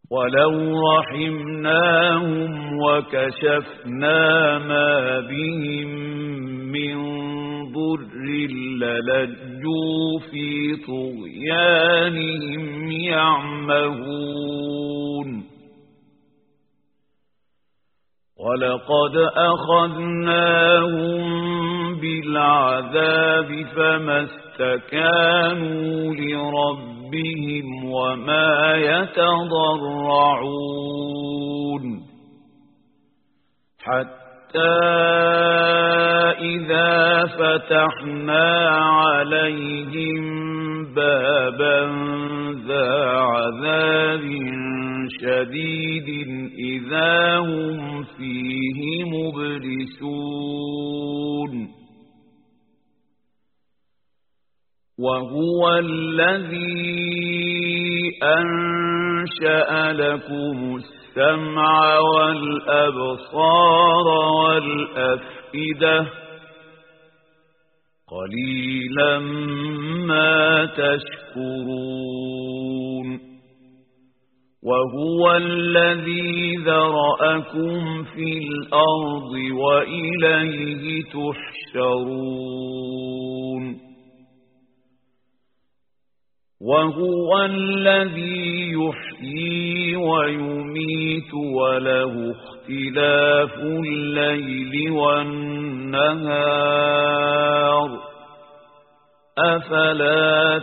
ولو رحمناهم وكشفنا ما بهم من ضر للجوا في طغيانهم يعمهون ولقد أخذناهم بالعذاب فما استكانوا لربهم وما يتضرعون حتى إذا فتحنا عليهم بابا ذا عذاب شديد إذا هم فيه مبلسون وهو الذي أنشأ لكم السمع والأبصار والأفئدة قليلا ما تشكرون وهو الذي ذرأكم في الأرض وإليه تحشرون وهو الذي يحيي ويميت وله اختلاف الليل والنهار أفلا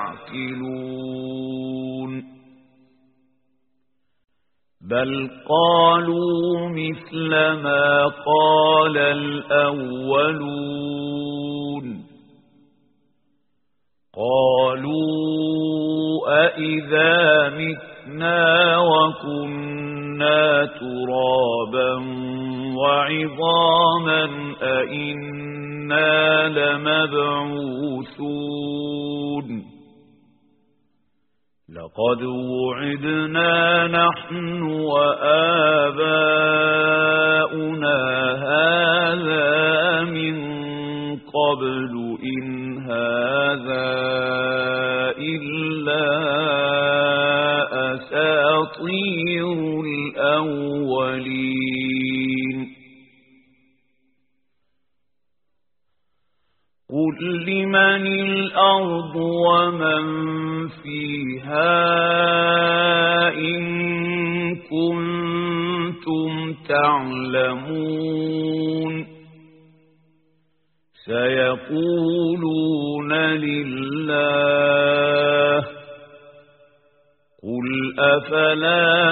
تعقلون بل قالوا مثل ما قال الأولون قالوا أئذا متنا وكنا ترابا وعظاما أئنا لمبعوثون لقد وعدنا نحن وآباؤنا هذا من قبل إن هذا إلا أساطير الأولين قل لمن الأرض ومن فيها إن كنتم تعلمون سيقولون لله قل أفلا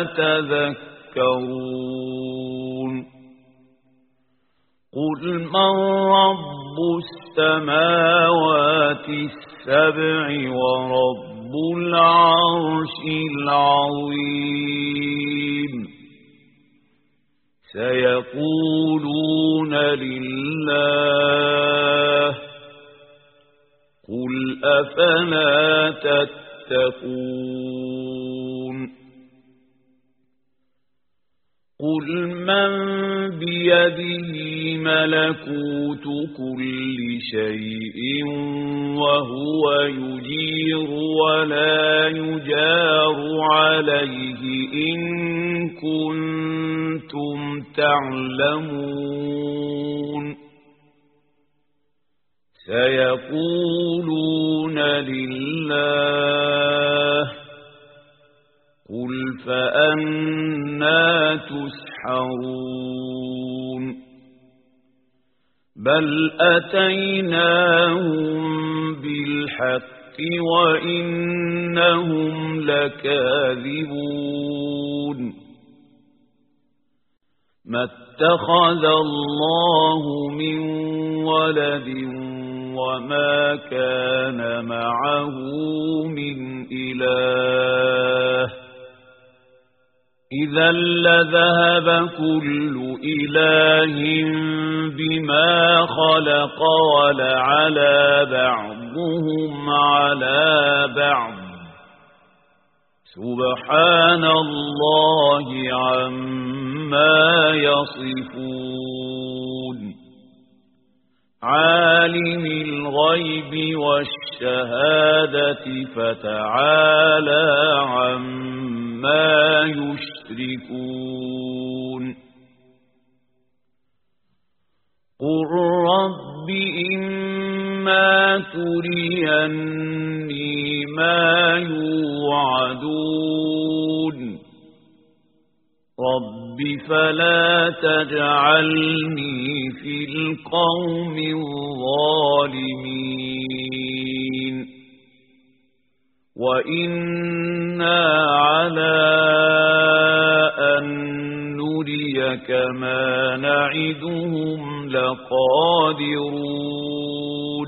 تذكرون قل من رب السماوات السبع ورب العرش العظيم سيقولون لله قل أفلا تتقون قل من بيده ملكوت كل شيء وهو يجير ولا يجار عليه إن كنتم تعلمون سيقولون لله قل فأنى تسحرون بل أتيناهم بالحق وإنهم لكاذبون ما اتخذ الله من ولد وما كان معه من إله إذا لذهب كل إله بما خلق ولعلى بعضهم على بعض سبحان الله عما يصفون عالم الغيب والشهادة فتعالى عما يشركون قل رب إما تريني ما يوعدون رب فلا تجعلني في القوم الظالمين وإنا على أن نريك ما نعدهم لقادرون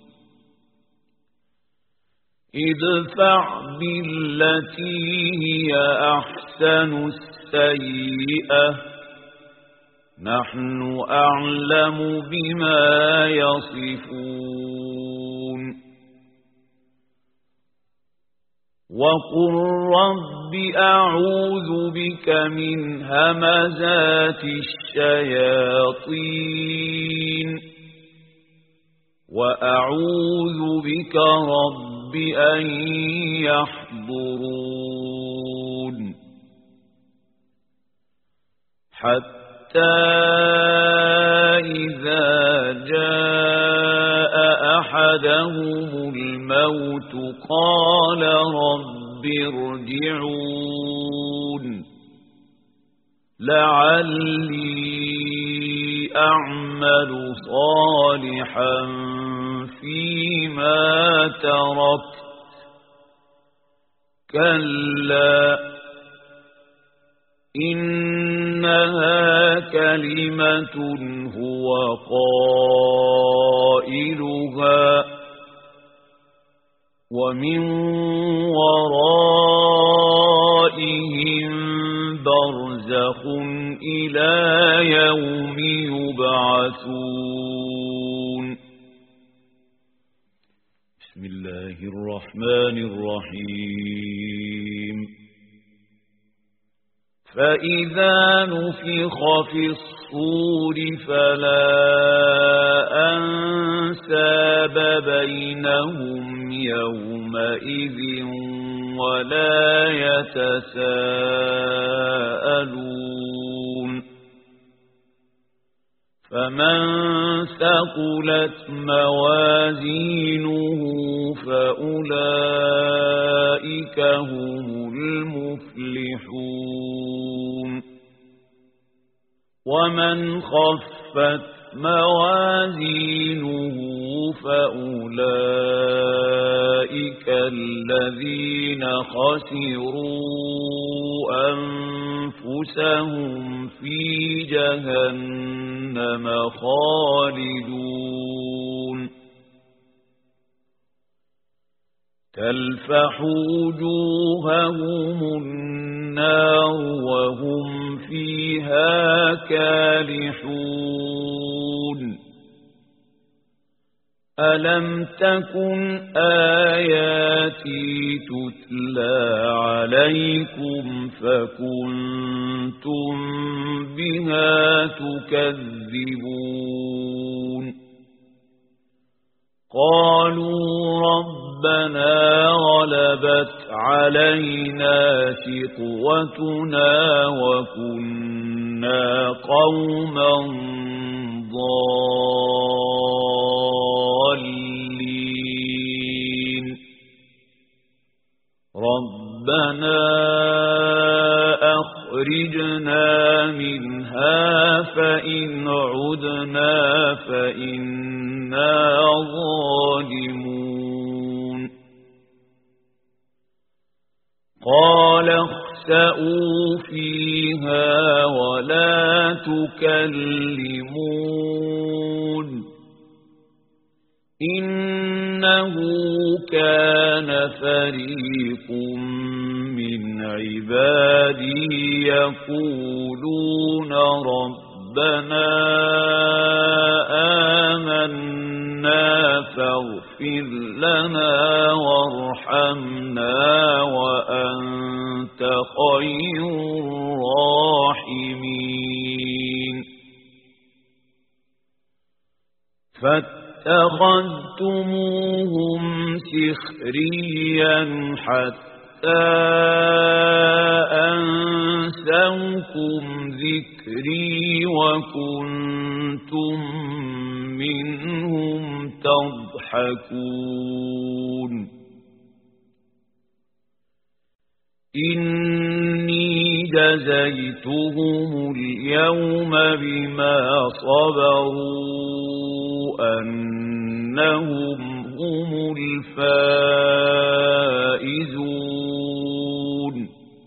ادفع بالتي هي أحسن السيئة نحن أعلم بما يصفون وقل رب أعوذ بك من همزات الشياطين وأعوذ بك رب أن يحضرون حتى إذا جاء أحدهم الموت قال رب ارجعون لعلي أعمل صالحا فيما تركت كلا إنها كلمة هو قائلها ومن ورائهم برزخ إلى يوم يبعثون بسم الله الرحمن الرحيم فإذا نفخ في الصور فلا أنساب بينهم يومئذ ولا يتساءلون فمن ثقلت موازينه فأولئك هم المفلحون ومن خفت موازينه فأولئك الذين خسروا أنفسهم في جهنم خالدون تلفح وجوههم النار وهم فيها كالحون ألم تكن آياتي تتلى عليكم فكنتم بها تكذبون قالوا ربنا غلبت علينا شقوتنا وكنا قوما ضالين ربنا أخرجنا منها فإن عدنا فإنا ظالمون قال اخسئوا فيها ولا تكلمون إنه كان فريق من عبادي يقولون ربنا آمنا فاغفر لنا وارحمنا وأنت خير الراحمين فاتخذتموهم سخريا حتى أنسوكم ذكري وكنتم منهم تضحكون إني جزيتهم اليوم بما صبروا أنهم هم الفائزون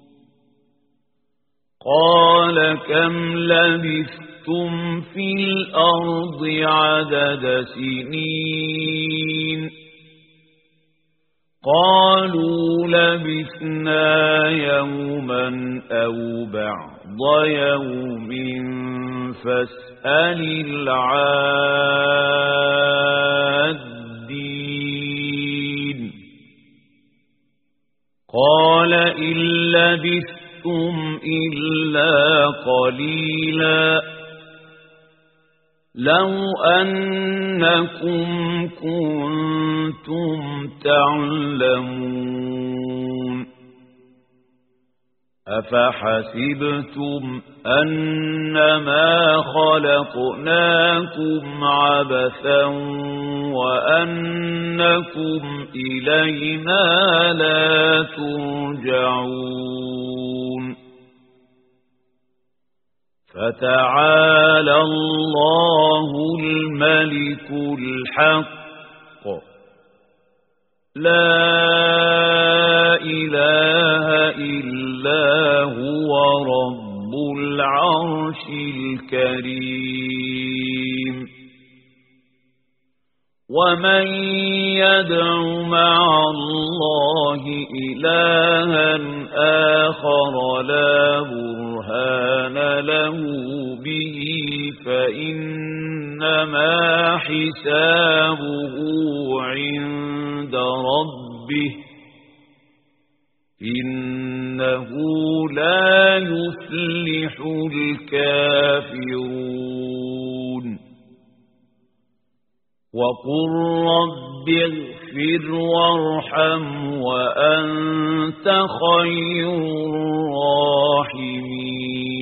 قال كم لبثتم في الأرض عدد سنين قالوا لبثنا يوما أو بعض يوم فاسأل العادين قال إن لبثتم إلا قليلا لو أنكم كنتم تعلمون أفحسبتم أنما خلقناكم عبثا وأنكم إلينا لا ترجعون فتعالى الله الملك الحق لا إله إلا هو رب العرش الكريم ومن يدع مع الله إلها آخر لا برهان له به فإنما حسابه عند ربه إنه لا يفلح الكافرون وقل رب اغفر وارحم وأنت خير الراحمين